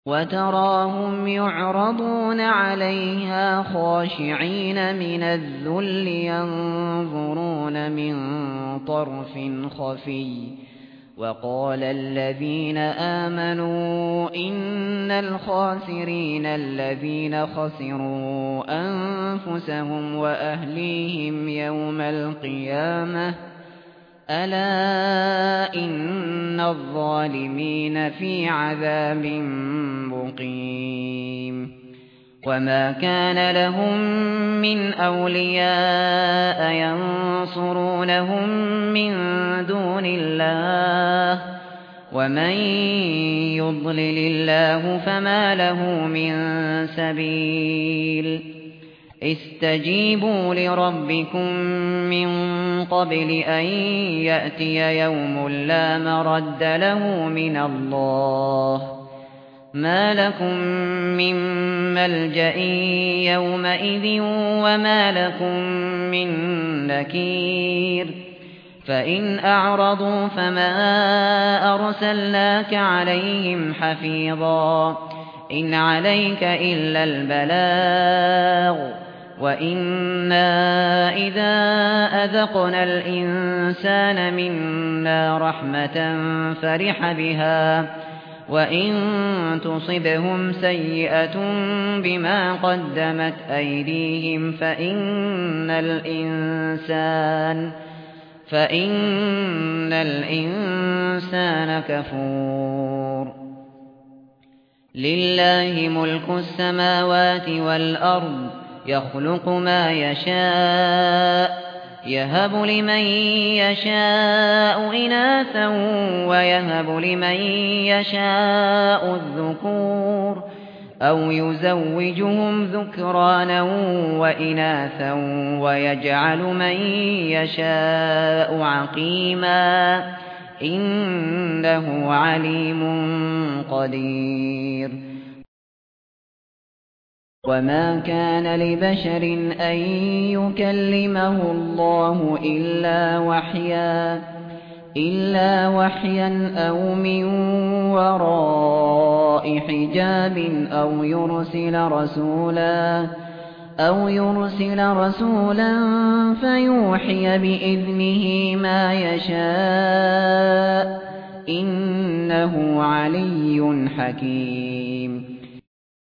وتراهم يعرضون عليها خاشعين من الذل ينظرون من طرف خفي وقال الذين آمنوا إن الخاسرين الذين خسروا أنفسهم وأهليهم يوم القيامة ألا إن الظالمين في عذاب مقيم وما كان لهم من أولياء ينصرونهم من دون الله ومن يضلل الله فما له من سبيل استجيبوا لربكم من قبل أن يأتي يوم لا مرد له من الله ما لكم من ملجأ يومئذ وما لكم من نكير فإن أعرضوا فما أرسلناك عليهم حفيظا إن عليك إلا البلاغ وإنا إذا أذقنا الإنسان منا رحمة فرح بها وإن تصبهم سيئة بما قدمت أيديهم فإن الإنسان كفور لله ملك السماوات والأرض يخلق ما يشاء يهب لمن يشاء إناثا ويهب لمن يشاء الذكور أو يزوجهم ذكرانا وإناثا ويجعل من يشاء عقيما إنه عليم قدير وما كان لبشر أن يكلمه الله إلا وحيا أو من وراء حجاب أو يرسل رسولا فيوحي بإذنه ما يشاء إنه علي حكيم